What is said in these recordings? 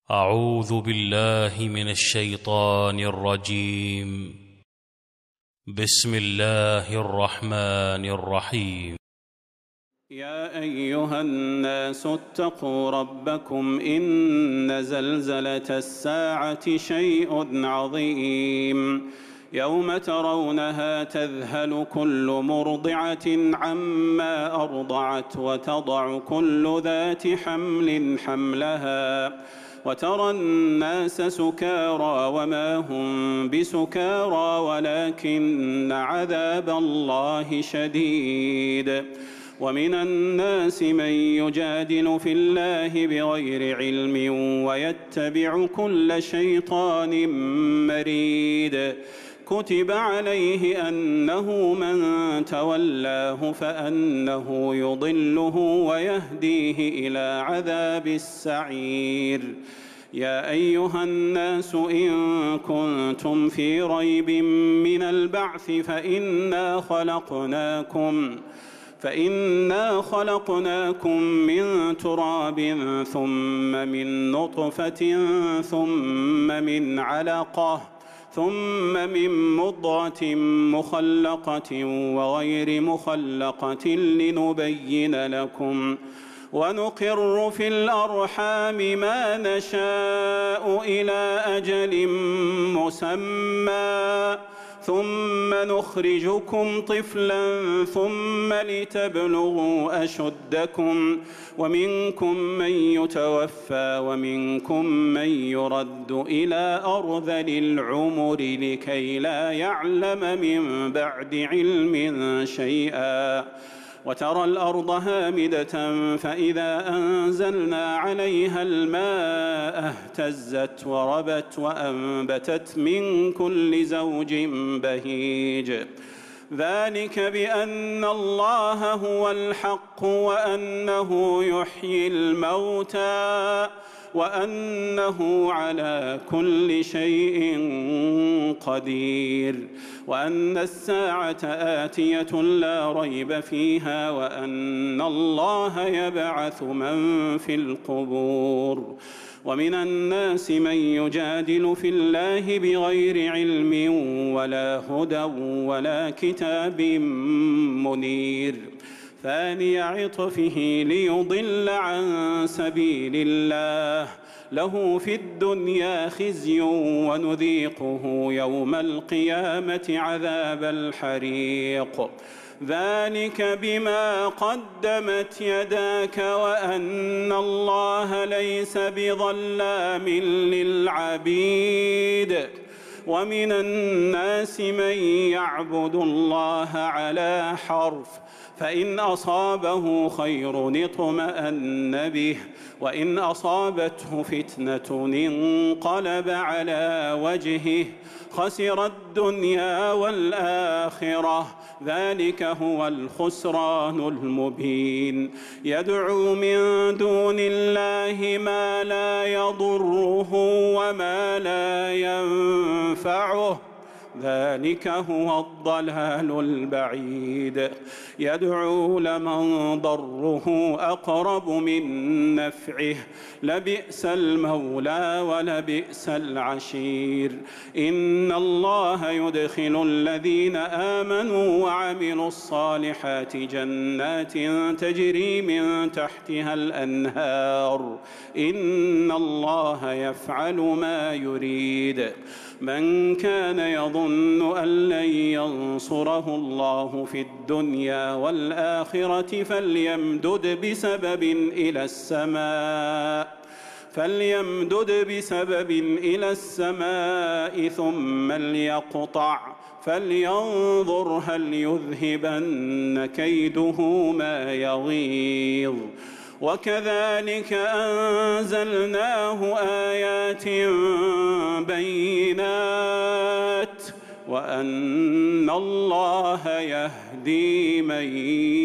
أعوذ بالله من الشيطان الرجيم. بسم الله الرحمن الرحيم. يا أيها الناس اتقوا ربكم إن زلزلة الساعة شيء عظيم يوم ترونها تذهل كل مرضعة عما أرضعت وتضع كل ذات حمل حملها وترى الناس سكارى وما هم بسكارى ولكن عذاب الله شديد. ومن الناس من يجادل في الله بغير علم ويتبع كل شيطان مريد. كتب عليه أنه من تولاه فأنه يضله ويهديه إلى عذاب السعير. يا أيها الناس إن كنتم في ريب من البعث فإنا خلقناكم من تراب ثم من نطفة ثم من علقة ثم من مضغة مخلقة وغير مخلقة لنبين لكم ونقر في الأرحام ما نشاء إلى أجل مسمى ثم نخرجكم طفلا ثم لتبلغوا أشدكم ومنكم من يتوفى ومنكم من يرد إلى أرذل العمر لكي لا يعلم من بعد علم شيئا. وترى الأرض هامدة فإذا أنزلنا عليها الماء اهتزت وربت وأنبتت من كل زوج بهيج. ذلك بأن الله هو الحق وأنه يحيي الموتى وأنه على كل شيء قدير وأن الساعة آتية لا ريب فيها وأن الله يبعث من في القبور. ومن الناس من يجادل في الله بغير علم ولا هدى ولا كتاب منير. ثاني عطفه ليضل عن سبيل الله له في الدنيا خزي ونذيقه يوم القيامة عذاب الحريق. ذلك بما قدمت يداك وأن الله ليس بظلام للعبيد. ومن الناس من يعبد الله على حرف فإن أصابه خير اطمأن به وإن أصابته فتنة انقلب على وجهه خسر الدنيا والآخرة. ذلك هو الخسران المبين. يدعو من دون الله ما لا يضره وما لا ينفعه ذلك هو الضلال البعيد. يدعو لمن ضره أقرب من نفعه لبئس المولى ولبئس العشير. إن الله يدخل الذين آمنوا وعملوا الصالحات جنات تجري من تحتها الأنهار إن الله يفعل ما يريد. من كان يظن أن لن ينصره الله في الدنيا والآخرة فليمدد بسبب إلى السماء ثم ليقطع فلينظر هل يذهبن كيده ما يغيظ. وكذلك أنزلناه آيات بينات وأن الله يهدي من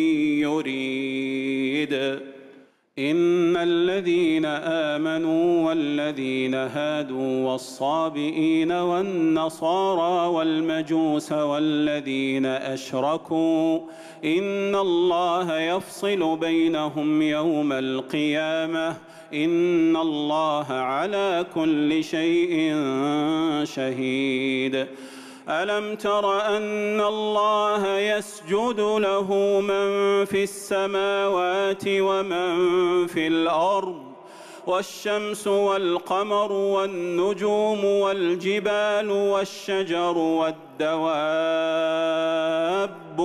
يريد. إن الذين آمنوا والذين هادوا والصابئين والنصارى والمجوس والذين أشركوا إن الله يفصل بينهم يوم القيامة إن الله على كل شيء شهيد. ألم تر أن الله يسجد له من في السماوات ومن في الأرض والشمس والقمر والنجوم والجبال والشجر والدواب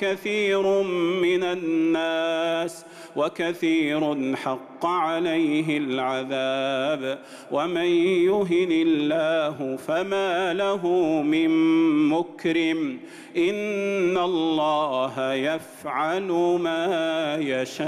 وكثير حق عليه العذاب ومن يهن الله فما له من مكرم إن الله يفعل ما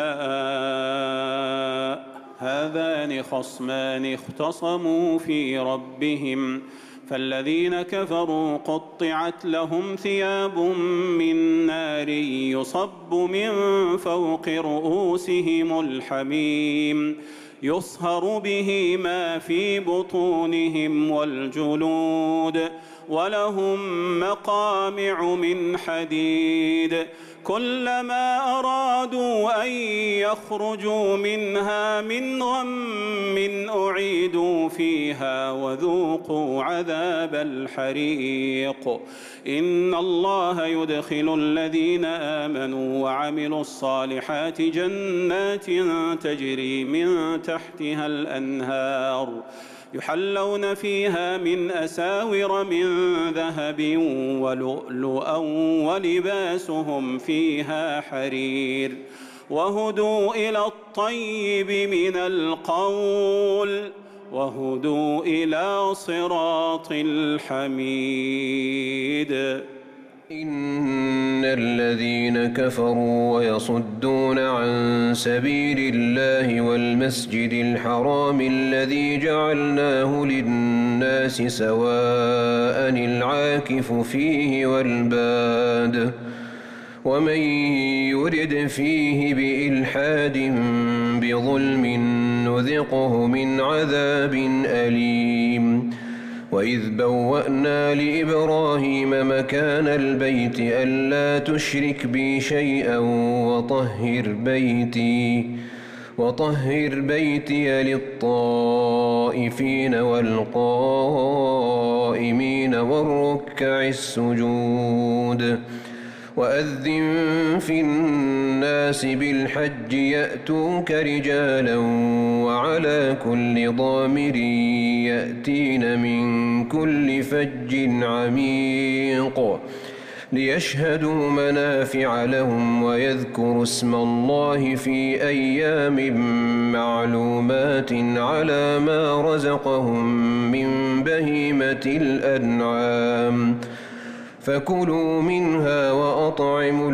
يشاء. هذان خصمان اختصموا في ربهم فالذين كفروا قطعت لهم ثياب من نار يصب من فوق رؤوسهم الحميم يصهر به ما في بطونهم والجلود ولهم مقامع من حديد كلما أرادوا أن يخرجوا منها من غم أعيدوا فيها وذوقوا عذاب الحريق. إن الله يدخل الذين آمنوا وعملوا الصالحات جنات تجري من تحتها الأنهار يحلون فيها من أساور من ذهب ولؤلؤا ولباسهم فيها حرير وهدوا إلى الطيب من القول وهدوا إلى صراط الحميد. إن الذين كفروا ويصدون عن سبيل الله والمسجد الحرام الذي جعلناه للناس سواء العاكف فيه والباد ومن يرد فيه بإلحاد بظلم نذقه من عذاب أليم. وإذ بوأنا لإبراهيم مكان البيت ألا تشرك بي شيئا وطهر بيتي للطائفين والقائمين والركع السجود. وأذن في الناس بالحج يأتوك رجالا وعلى كل ضامر يأتين من كل فج عميق ليشهدوا منافع لهم ويذكروا اسم الله في أيام معلومات على ما رزقهم من بهيمة الأنعام فكلوا منها وأطعموا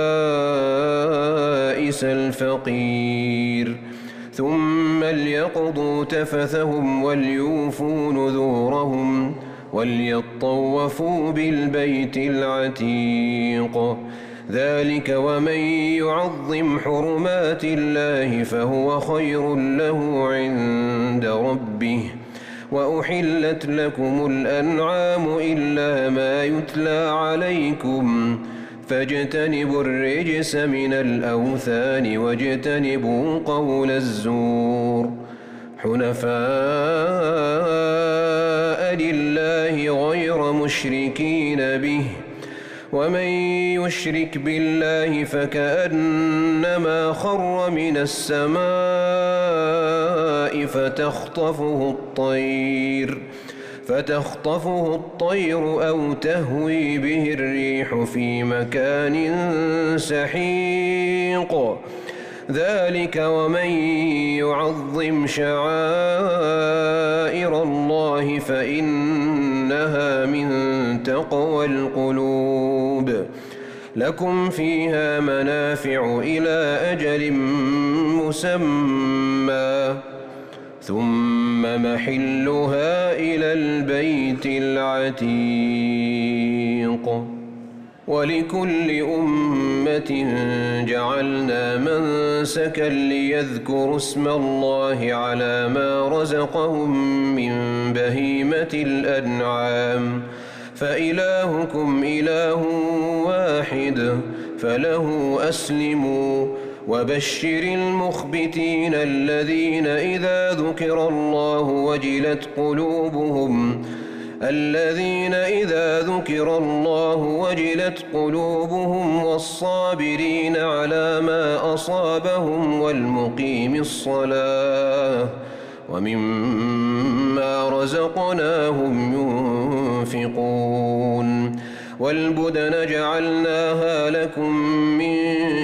البائس الفقير ثم ليقضوا تفثهم وليوفوا نذورهم وليطوفوا بالبيت العتيق. ذلك ومن يعظم حرمات الله فهو خير له عند ربه. وأحلت لكم الأنعام إلا ما يتلى عليكم فاجتنبوا الرجس من الأوثان واجتنبوا قول الزور حنفاء لله غير مشركين به ومن يشرك بالله فكأنما خر من السماء فتخطفه الطير أو تهوي به الريح في مكان سحيق. ذلك ومن يعظم شعائر الله فإنها من تقوى القلوب. لكم فيها منافع إلى أجل مسمى ثم محلها إلى البيت العتيق. ولكل أمة جعلنا منسكا ليذكروا اسم الله على ما رزقهم من بهيمة الأنعام فإلهكم إله واحد فله أسلموا وبشر المخبتين الذين إذا ذكر الله وجلت قلوبهم والصابرين على ما أصابهم والمقيم الصلاة ومما رزقناهم ينفقون والبدن جعلناها لكم من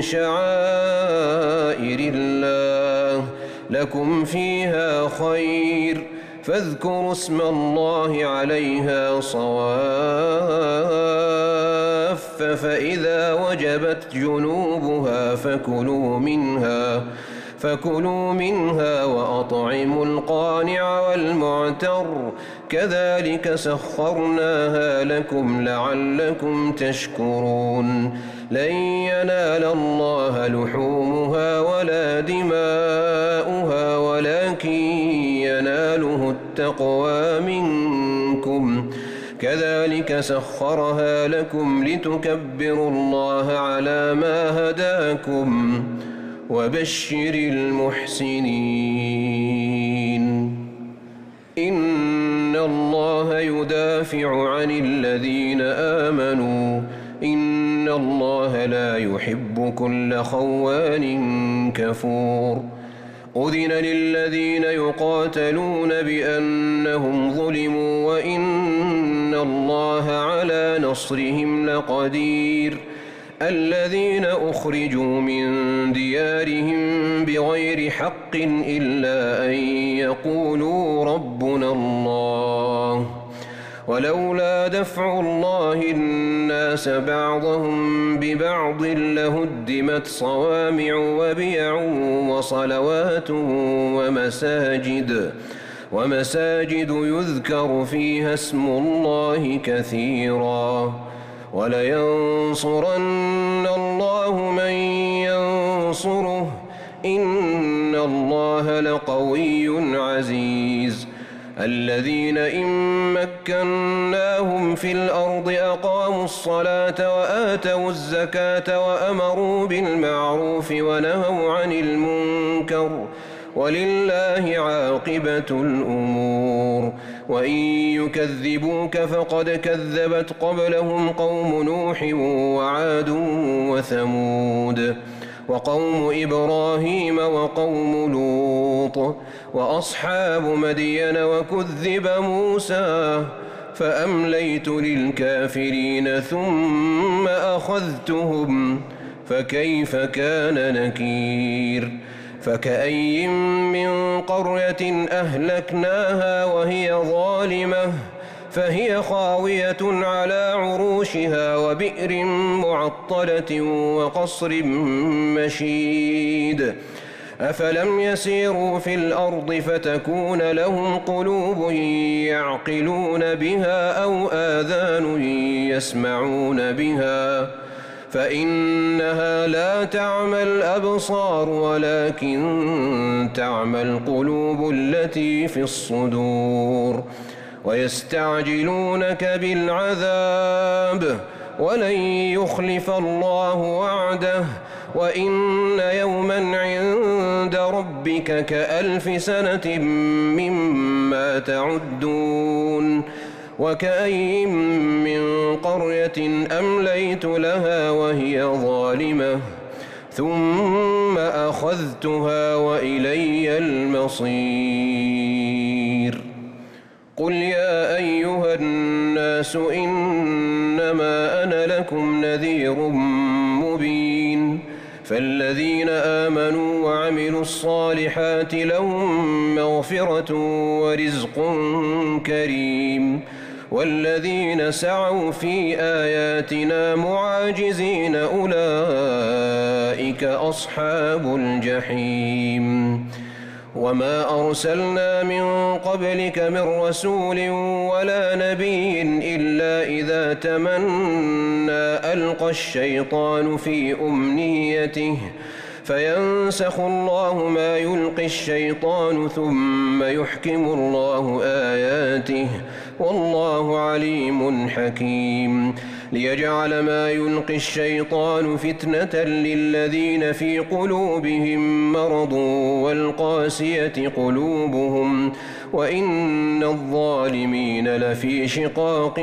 شعائر الله لكم فيها خير فاذكروا اسم الله عليها صواف فإذا وجبت جنوبها فكلوا منها وأطعموا القانع والمعتر كذلك سخرناها لكم لعلكم تشكرون لن ينال الله لحومها ولا دماؤها ولكن يناله التقوى منكم كذلك سخرها لكم لتكبروا الله على ما هداكم وبشر المحسنين إن الله يدافع عن الذين آمنوا إن الله لا يحب كل خوان كفور أذن للذين يقاتلون بأنهم ظلموا وإن الله على نصرهم لقدير الذين أخرجوا من ديارهم بغير حق إلا أن يقولوا ربنا الله ولولا دفع الله الناس بعضهم ببعض لهدمت صوامع وبيع وصلوات ومساجد يذكر فيها اسم الله كثيرا ولينصرن الله من ينصره إن الله لقوي عزيز الذين إن مكناهم في الأرض أقاموا الصلاة وآتوا الزكاة وأمروا بالمعروف ونهوا عن المنكر ولله عاقبة الأمور وإن يكذبوك فقد كذبت قبلهم قوم نوح وعاد وثمود وقوم إبراهيم وقوم لوط وأصحاب مدين وكذب موسى فأمليت للكافرين ثم أخذتهم فكيف كان نكير فكأي من قرية أهلكناها وهي ظالمة فهي خاوية على عروشها وبئر معطلة وقصر مشيد أفلم يسيروا في الأرض فتكون لهم قلوب يعقلون بها أو آذان يسمعون بها فإنها لا تعمى الأبصار ولكن تعمى القلوب التي في الصدور ويستعجلونك بالعذاب ولن يخلف الله وعده وإن يوما عند ربك كألف سنة مما تعدون وكأي من قرية أمليت لها وهي ظالمة ثم أخذتها وإلي المصير قل يا أيها الناس إنما أنا لكم نذير مبين فالذين آمنوا وعملوا الصالحات لهم مغفرة ورزق كريم والذين سعوا في آياتنا معاجزين أولئك أصحاب الجحيم وما أرسلنا من قبلك من رسول ولا نبي إلا إذا تمنى ألقى الشيطان في أمنيته فينسخ الله ما يلقي الشيطان ثم يحكم الله آياته والله عليم حكيم ليجعل ما يلقي الشيطان فتنة للذين في قلوبهم مرض والقاسية قلوبهم وإن الظالمين لفي شقاق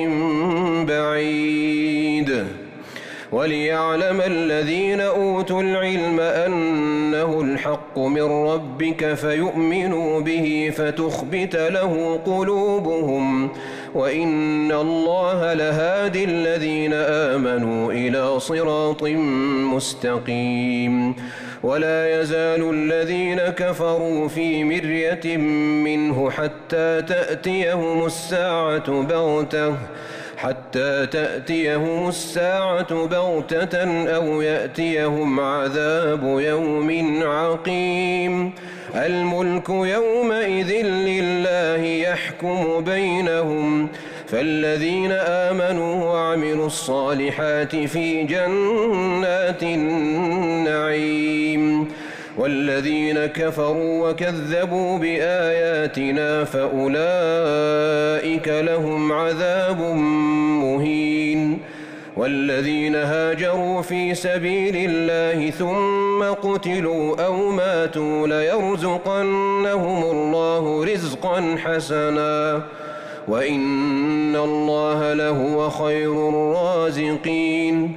بعيد وليعلم الذين أوتوا العلم أنه الحق من ربك فيؤمنوا به فتخبت له قلوبهم وإن الله لهادي الذين آمنوا إلى صراط مستقيم ولا يزال الذين كفروا في مرية منه حتى تأتيهم الساعة بغتة أو يأتيهم عذاب يوم عقيم الملك يومئذ لله يحكم بينهم فالذين آمنوا وعملوا الصالحات في جنات النعيم والذين كفروا وكذبوا بآياتنا فأولئك لهم عذاب مهين والذين هاجروا في سبيل الله ثم قتلوا أو ماتوا ليرزقنهم الله رزقا حسنا وإن الله لهو خير الرازقين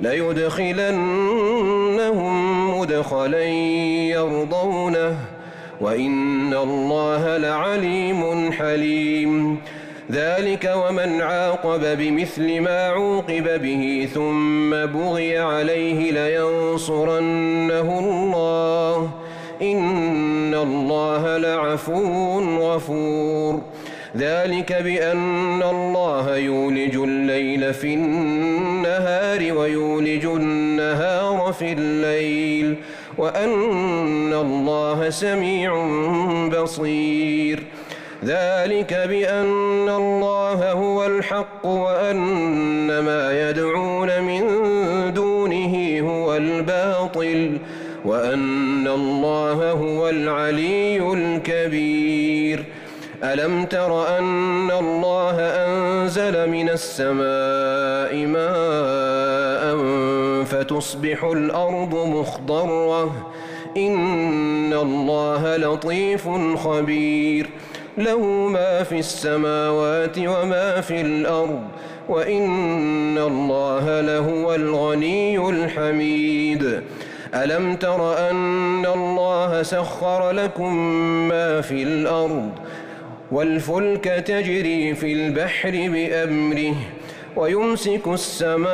ليدخلنهم مدخلا يرضونه وإن الله لعليم حليم ذلك ومن عاقب بمثل ما عوقب به ثم بغي عليه لينصرنه الله إن الله لعفو غفور ذلك بأن الله يولج الليل في النهار ويولج النهار في الليل وأن الله سميع بصير ذلك بأن الله هو الحق وأن ما يدعون من دونه هو الباطل وأن الله هو العلي الكبير ألم تر أن الله أنزل من السماء ماء فتصبح الأرض مخضرة إن الله لطيف خبير له ما في السماوات وما في الأرض وإن الله لهو الغني الحميد ألم تر أن الله سخر لكم ما في الأرض والفلك تجري في البحر بأمره ويمسك السماء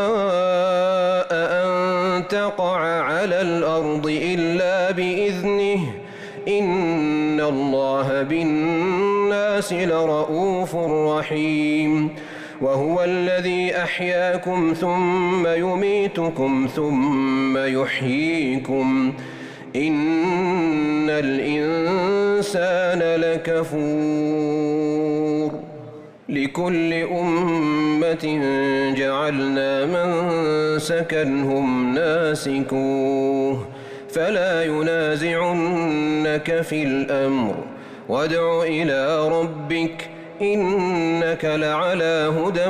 أن تقع على الأرض إلا بإذنه إن الله بالناس لرؤوف رحيم وهو الذي أحياكم ثم يميتكم ثم يحييكم إن الإنسان لكفور لكل أمة جعلنا منسكا هم ناسكوه فلا ينازعنك في الأمر وادع إلى ربك إنك لعلى هدى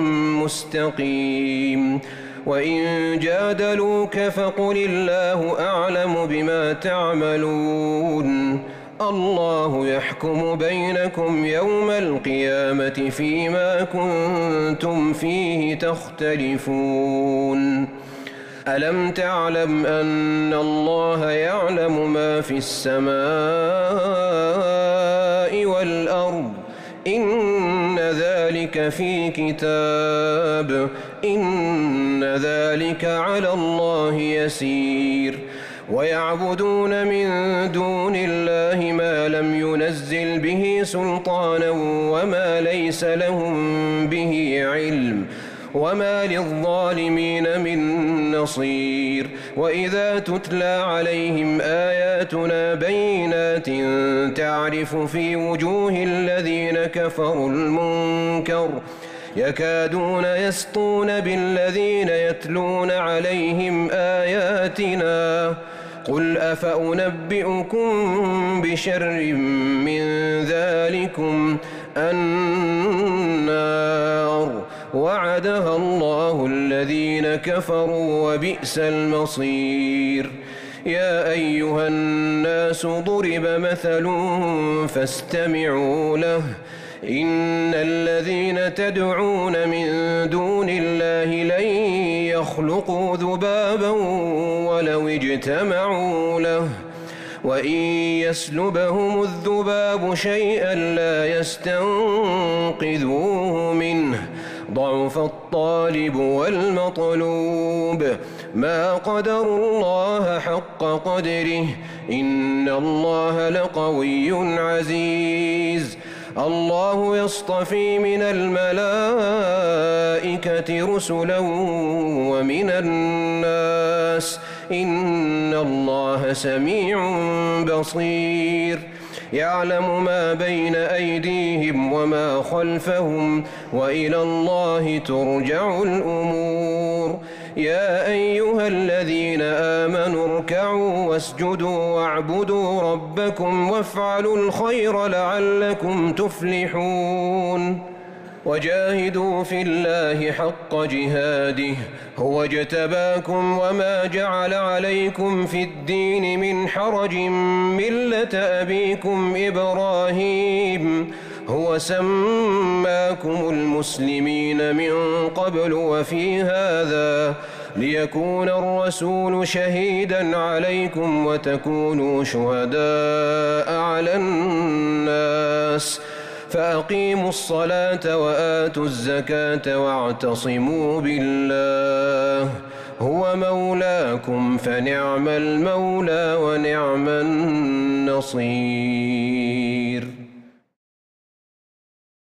مستقيم وإن جادلوك فقل الله أعلم بما تعملون الله يحكم بينكم يوم القيامة فيما كنتم فيه تختلفون ألم تعلم أن الله يعلم ما في السماء والأرض إن ذلك في كتاب إن ذلك على الله يسير ويعبدون من دون الله ما لم ينزل به سلطانا وما ليس لهم به علم وما للظالمين من نصير وإذا تتلى عليهم آياتنا بينات تعرف في وجوه الذين كفروا المنكر يكادون يسطون بالذين يتلون عليهم آياتنا قل أفأنبئكم بشر من ذلكم النار وعدها الله الذين كفروا وبئس المصير. يا أيها الناس ضرب مثل فاستمعوا له إن الذين تدعون من دون الله لن يخلقوا ذبابا ولو اجتمعوا له وإن يسلبهم الذباب شيئا لا يستنقذوه منه ضعف الطالب والمطلوب ما قدروا الله حق قدره إن الله لقوي عزيز. الله يصطفي من الملائكة رسلا ومن الناس إن الله سميع بصير. يعلم ما بين أيديهم وما خلفهم وإلى الله ترجع الأمور. يا أيها الذين آمنوا اركعوا واسجدوا واعبدوا ربكم وافعلوا الخير لعلكم تفلحون. وجاهدوا في الله حق جهاده هو اجتباكم وما جعل عليكم في الدين من حرج ملة أبيكم إبراهيم هو سماكم المسلمين من قبل وفي هذا ليكون الرسول شهيدا عليكم وتكونوا شهداء على الناس فأقيموا الصلاة وآتوا الزكاة واعتصموا بالله هو مولاكم فنعم المولى ونعم النصير.